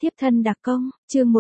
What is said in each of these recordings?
Tiếp thân đặc công, chương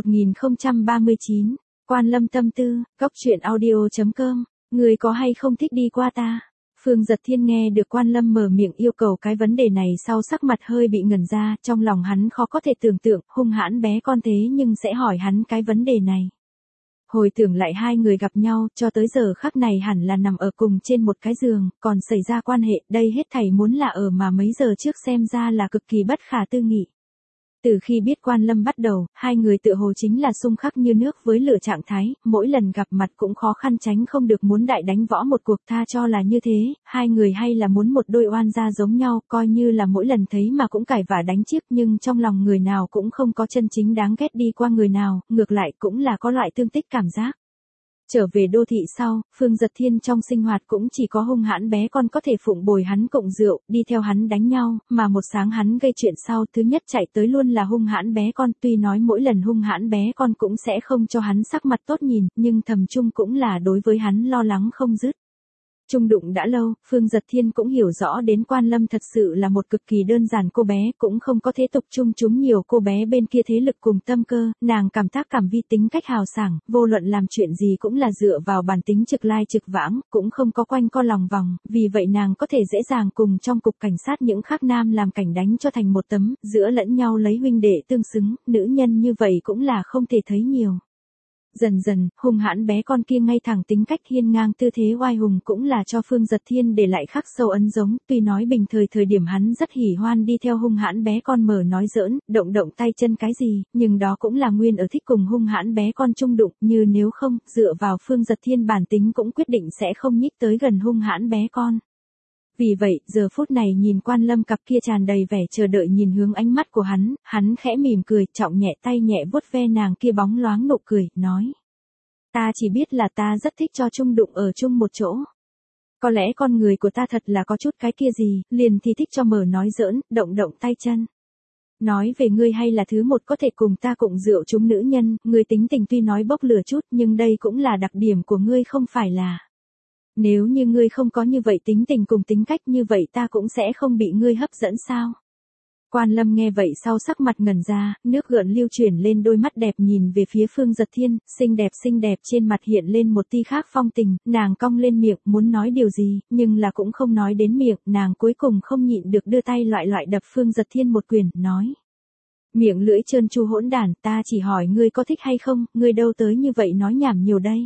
1039, Quan Lâm tâm tư, góc truyện audio.com, người có hay không thích đi qua ta? Phương Dật Thiên nghe được Quan Lâm mở miệng yêu cầu cái vấn đề này sau sắc mặt hơi bị ngẩn ra, trong lòng hắn khó có thể tưởng tượng, hung hãn bé con thế nhưng sẽ hỏi hắn cái vấn đề này. Hồi tưởng lại hai người gặp nhau, cho tới giờ khắc này hẳn là nằm ở cùng trên một cái giường, còn xảy ra quan hệ, đây hết thảy muốn là ở mà mấy giờ trước xem ra là cực kỳ bất khả tư nghị. Từ khi biết Quan Lâm bắt đầu, hai người tựa hồ chính là xung khắc như nước với lửa trạng thái, mỗi lần gặp mặt cũng khó khăn tránh không được muốn đại đánh võ một cuộc, tha cho là như thế, hai người hay là muốn một đôi oan gia giống nhau, coi như là mỗi lần thấy mà cũng cãi vã đánh chiếc, nhưng trong lòng người nào cũng không có chân chính đáng ghét đi qua người nào, ngược lại cũng là có loại tương tích cảm giác. Trở về đô thị sau, Phương Dật Thiên trong sinh hoạt cũng chỉ có hung hãn bé con có thể phụng bồi hắn cộng rượu, đi theo hắn đánh nhau, mà một sáng hắn gây chuyện sau, thứ nhất chạy tới luôn là hung hãn bé con, tuy nói mỗi lần hung hãn bé con cũng sẽ không cho hắn sắc mặt tốt nhìn, nhưng thầm chung cũng là đối với hắn lo lắng không dứt. Chung đụng đã lâu, Phương Dật Thiên cũng hiểu rõ đến Quan Lâm thật sự là một cực kỳ đơn giản cô bé, cũng không có thế tục chung chúng nhiều cô bé bên kia thế lực cùng tâm cơ, nàng cảm tác cảm vi tính cách hào sảng, vô luận làm chuyện gì cũng là dựa vào bản tính trực lai trực vãng, cũng không có quanh co lòng vòng, vì vậy nàng có thể dễ dàng cùng trong cục cảnh sát những khác nam làm cảnh đánh cho thành một tấm, giữa lẫn nhau lấy huynh đệ tương xứng, nữ nhân như vậy cũng là không thể thấy nhiều. Dần dần, hung hãn bé con kia ngay thẳng tính cách hiên ngang tư thế oai hùng cũng là cho Phương Dật Thiên để lại khắc sâu ấn giống, tuy nói bình thời điểm hắn rất hỉ hoan đi theo hung hãn bé con mở nói giỡn, động động tay chân cái gì, nhưng đó cũng là nguyên ở thích cùng hung hãn bé con chung đụng, như nếu không, dựa vào Phương Dật Thiên bản tính cũng quyết định sẽ không nhích tới gần hung hãn bé con. Vì vậy, giờ phút này nhìn Quan Lâm cặp kia tràn đầy vẻ chờ đợi nhìn hướng ánh mắt của hắn khẽ mỉm cười, trọng nhẹ tay nhẹ vuốt ve nàng kia bóng loáng nụ cười, nói. Ta chỉ biết là ta rất thích cho chung đụng ở chung một chỗ. Có lẽ con người của ta thật là có chút cái kia gì, liền thì thích cho mở nói giỡn, động động tay chân. Nói về ngươi hay là thứ một có thể cùng ta cùng rượu chúng nữ nhân, ngươi tính tình tuy nói bốc lửa chút nhưng đây cũng là đặc điểm của ngươi không phải là. Nếu như ngươi không có như vậy tính tình cùng tính cách như vậy ta cũng sẽ không bị ngươi hấp dẫn sao? Quan Lâm nghe vậy sau sắc mặt ngẩn ra, nước gợn lưu chuyển lên đôi mắt đẹp nhìn về phía Phương Dật Thiên, xinh đẹp trên mặt hiện lên một tia khác phong tình, nàng cong lên miệng muốn nói điều gì, nhưng là cũng không nói đến miệng, nàng cuối cùng không nhịn được đưa tay loại đập Phương Dật Thiên một quyền, nói. Miệng lưỡi trơn tru hỗn đản, ta chỉ hỏi ngươi có thích hay không, ngươi đâu tới như vậy nói nhảm nhiều đây.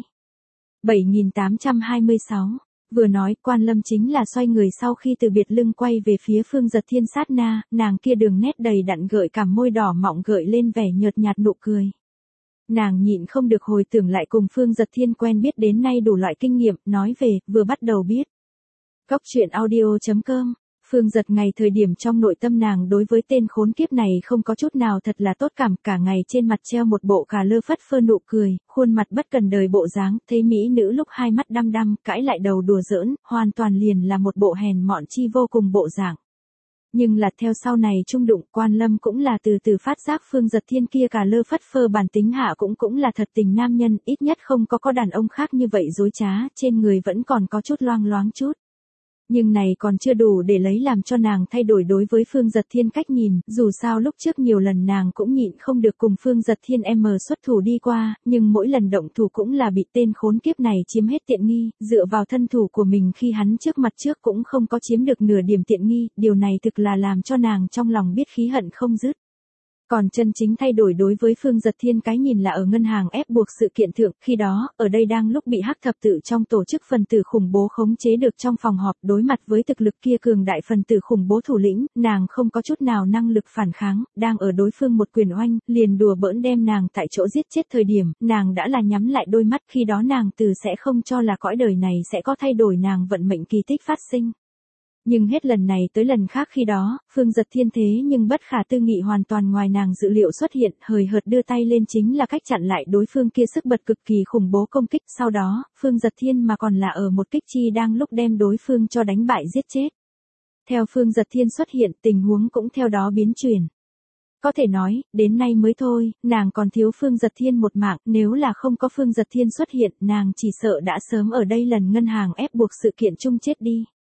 7826, vừa nói Quan Lâm chính là xoay người sau khi từ biệt lưng quay về phía Phương Dật Thiên sát na, nàng kia đường nét đầy đặn gợi cảm môi đỏ mọng gợi lên vẻ nhợt nhạt nụ cười. Nàng nhịn không được hồi tưởng lại cùng Phương Dật Thiên quen biết đến nay đủ loại kinh nghiệm, nói về, vừa bắt đầu biết. Góc truyện audio.com, Phương Dật ngày thời điểm trong nội tâm nàng đối với tên khốn kiếp này không có chút nào thật là tốt cảm, cả ngày trên mặt treo một bộ cà lơ phất phơ nụ cười, khuôn mặt bất cần đời bộ dáng, thấy mỹ nữ lúc hai mắt đăm đăm, cãi lại đầu đùa giỡn, hoàn toàn liền là một bộ hèn mọn chi vô cùng bộ dạng. Nhưng là theo sau này chung đụng, Quan Lâm cũng là từ từ phát giác Phương Dật Thiên kia cà lơ phất phơ bản tính hạ cũng là thật tình nam nhân, ít nhất không có đàn ông khác như vậy dối trá, trên người vẫn còn có chút loang loáng chút. Nhưng này còn chưa đủ để lấy làm cho nàng thay đổi đối với Phương Dật Thiên cách nhìn, dù sao lúc trước nhiều lần nàng cũng nhịn không được cùng Phương Dật Thiên xuất thủ đi qua, nhưng mỗi lần động thủ cũng là bị tên khốn kiếp này chiếm hết tiện nghi, dựa vào thân thủ của mình khi hắn trước mặt trước cũng không có chiếm được nửa điểm tiện nghi, điều này thực là làm cho nàng trong lòng biết khí hận không dứt. Còn chân chính thay đổi đối với Phương Dật Thiên cái nhìn là ở ngân hàng ép buộc sự kiện thượng, khi đó, ở đây đang lúc bị hắc thập tự trong tổ chức phần tử khủng bố khống chế được trong phòng họp, đối mặt với thực lực kia cường đại phần tử khủng bố thủ lĩnh, nàng không có chút nào năng lực phản kháng, đang ở đối phương một quyền oanh, liền đùa bỡn đem nàng tại chỗ giết chết thời điểm, nàng đã là nhắm lại đôi mắt, khi đó nàng từ sẽ không cho là cõi đời này sẽ có thay đổi nàng vận mệnh kỳ tích phát sinh. Nhưng hết lần này tới lần khác khi đó, Phương Dật Thiên thế nhưng bất khả tư nghị hoàn toàn ngoài nàng dự liệu xuất hiện, hời hợt đưa tay lên chính là cách chặn lại đối phương kia sức bật cực kỳ khủng bố công kích, sau đó, Phương Dật Thiên mà còn là ở một kích chi đang lúc đem đối phương cho đánh bại giết chết. Theo Phương Dật Thiên xuất hiện, tình huống cũng theo đó biến chuyển. Có thể nói, đến nay mới thôi, nàng còn thiếu Phương Dật Thiên một mạng, nếu là không có Phương Dật Thiên xuất hiện, nàng chỉ sợ đã sớm ở đây lần ngân hàng ép buộc sự kiện chung chết đi.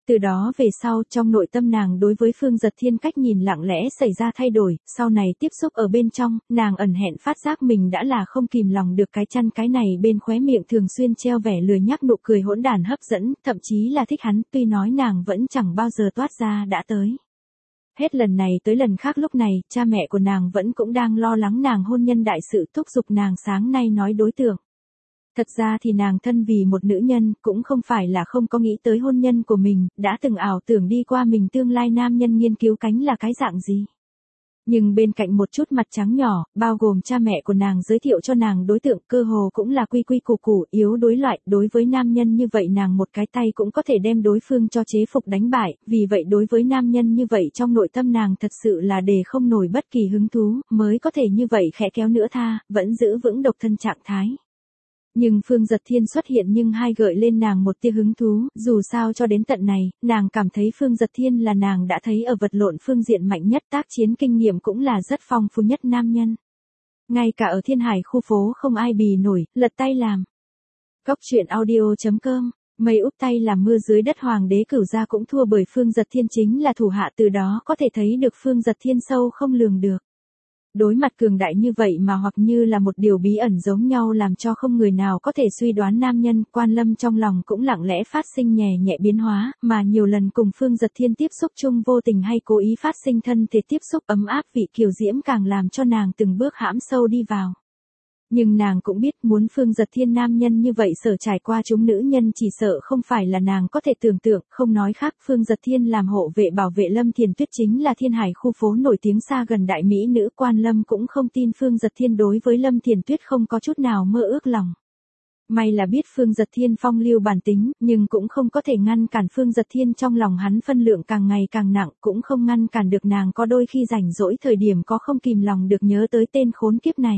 Từ đó về sau, trong nội tâm nàng đối với Phương Giật Thiên cách nhìn lặng lẽ xảy ra thay đổi, sau này tiếp xúc ở bên trong, nàng ẩn hẹn phát giác mình đã là không kìm lòng được cái chăn cái này bên khóe miệng thường xuyên treo vẻ lười nhác nụ cười hỗn đản hấp dẫn, thậm chí là thích hắn, tuy nói nàng vẫn chẳng bao giờ toát ra đã tới. Hết lần này tới lần khác lúc này, cha mẹ của nàng vẫn cũng đang lo lắng nàng hôn nhân đại sự thúc giục nàng sáng nay nói đối tượng. Thật ra thì nàng thân vì một nữ nhân, cũng không phải là không có nghĩ tới hôn nhân của mình, đã từng ảo tưởng đi qua mình tương lai nam nhân nghiên cứu cánh là cái dạng gì. Nhưng bên cạnh một chút mặt trắng nhỏ, bao gồm cha mẹ của nàng giới thiệu cho nàng đối tượng cơ hồ cũng là quy quy củ củ, yếu đối loại, đối với nam nhân như vậy nàng một cái tay cũng có thể đem đối phương cho chế phục đánh bại, vì vậy đối với nam nhân như vậy trong nội tâm nàng thật sự là để không nổi bất kỳ hứng thú, mới có thể như vậy khẽ kéo nữa tha, vẫn giữ vững độc thân trạng thái. Nhưng Phương Giật Thiên xuất hiện nhưng hai gợi lên nàng một tia hứng thú, dù sao cho đến tận này, nàng cảm thấy Phương Giật Thiên là nàng đã thấy ở vật lộn phương diện mạnh nhất, tác chiến kinh nghiệm cũng là rất phong phú nhất nam nhân. Ngay cả ở Thiên Hải khu phố không ai bì nổi, lật tay làm. Góc truyện audio.com, mây úp tay làm mưa dưới đất hoàng đế Cửu Gia cũng thua bởi Phương Giật Thiên chính là thủ hạ, từ đó có thể thấy được Phương Giật Thiên sâu không lường được. Đối mặt cường đại như vậy mà hoặc như là một điều bí ẩn giống nhau làm cho không người nào có thể suy đoán nam nhân, Quan Lâm trong lòng cũng lặng lẽ phát sinh nhẹ nhẹ biến hóa, mà nhiều lần cùng Phương Giật Thiên tiếp xúc chung vô tình hay cố ý phát sinh thân thể tiếp xúc ấm áp vị kiều diễm càng làm cho nàng từng bước hãm sâu đi vào. Nhưng nàng cũng biết muốn Phương Giật Thiên nam nhân như vậy sở trải qua chúng nữ nhân chỉ sợ không phải là nàng có thể tưởng tượng, không nói khác Phương Giật Thiên làm hộ vệ bảo vệ Lâm Thiền Tuyết chính là Thiên Hải khu phố nổi tiếng xa gần đại mỹ nữ, Quan Lâm cũng không tin Phương Giật Thiên đối với Lâm Thiền Tuyết không có chút nào mơ ước lòng. May là biết Phương Giật Thiên phong lưu bản tính, nhưng cũng không có thể ngăn cản Phương Giật Thiên trong lòng hắn phân lượng càng ngày càng nặng, cũng không ngăn cản được nàng có đôi khi rảnh rỗi thời điểm có không kìm lòng được nhớ tới tên khốn kiếp này.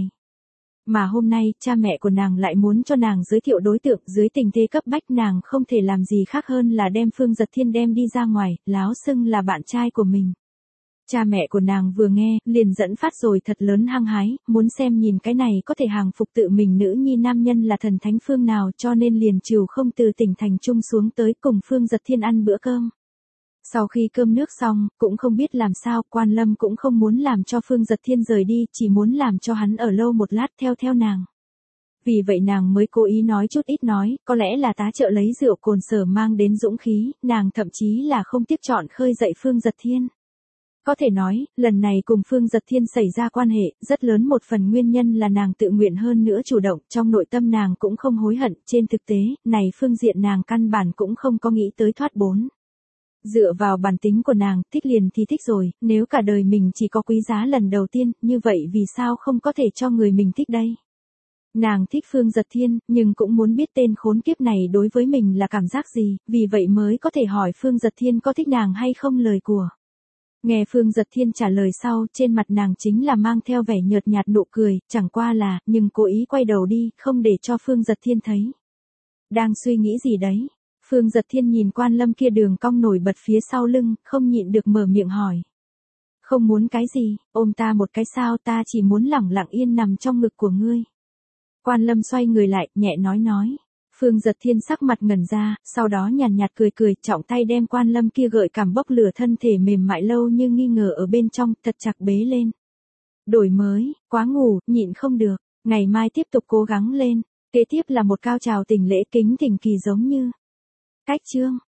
Mà hôm nay, cha mẹ của nàng lại muốn cho nàng giới thiệu đối tượng, dưới tình thế cấp bách nàng không thể làm gì khác hơn là đem Phương Giật Thiên đem đi ra ngoài, láo xưng là bạn trai của mình. Cha mẹ của nàng vừa nghe, liền dẫn phát rồi thật lớn hăng hái, muốn xem nhìn cái này có thể hàng phục tự mình nữ nhi nam nhân là thần thánh phương nào, cho nên liền trừ không từ tỉnh thành trung xuống tới cùng Phương Giật Thiên ăn bữa cơm. Sau khi cơm nước xong, cũng không biết làm sao, Quan Lâm cũng không muốn làm cho Phương Giật Thiên rời đi, chỉ muốn làm cho hắn ở lâu một lát theo nàng. Vì vậy nàng mới cố ý nói chút ít nói, có lẽ là tá trợ lấy rượu cồn sở mang đến dũng khí, nàng thậm chí là không tiếc chọn khơi dậy Phương Giật Thiên. Có thể nói, lần này cùng Phương Giật Thiên xảy ra quan hệ, rất lớn một phần nguyên nhân là nàng tự nguyện hơn nữa chủ động, trong nội tâm nàng cũng không hối hận, trên thực tế, này phương diện nàng căn bản cũng không có nghĩ tới thoát bốn. Dựa vào bản tính của nàng, thích liền thì thích rồi, nếu cả đời mình chỉ có quý giá lần đầu tiên, như vậy vì sao không có thể cho người mình thích đây? Nàng thích Phương Giật Thiên, nhưng cũng muốn biết tên khốn kiếp này đối với mình là cảm giác gì, vì vậy mới có thể hỏi Phương Giật Thiên có thích nàng hay không lời của. Nghe Phương Giật Thiên trả lời sau, trên mặt nàng chính là mang theo vẻ nhợt nhạt nụ cười, chẳng qua là, nhưng cố ý quay đầu đi, không để cho Phương Giật Thiên thấy. Đang suy nghĩ gì đấy? Phương Giật Thiên nhìn Quan Lâm kia đường cong nổi bật phía sau lưng, không nhịn được mở miệng hỏi. Không muốn cái gì, ôm ta một cái sao, ta chỉ muốn lẳng lặng yên nằm trong ngực của ngươi. Quan Lâm xoay người lại, nhẹ nói. Phương Giật Thiên sắc mặt ngẩn ra, sau đó nhàn nhạt cười, trọng tay đem Quan Lâm kia gợi cảm bốc lửa thân thể mềm mại lâu như nghi ngờ ở bên trong, thật chặt bế lên. Đổi mới, quá ngủ, nhịn không được, ngày mai tiếp tục cố gắng lên, kế tiếp là một cao trào tình lễ kính thỉnh kỳ giống như. Cách chương.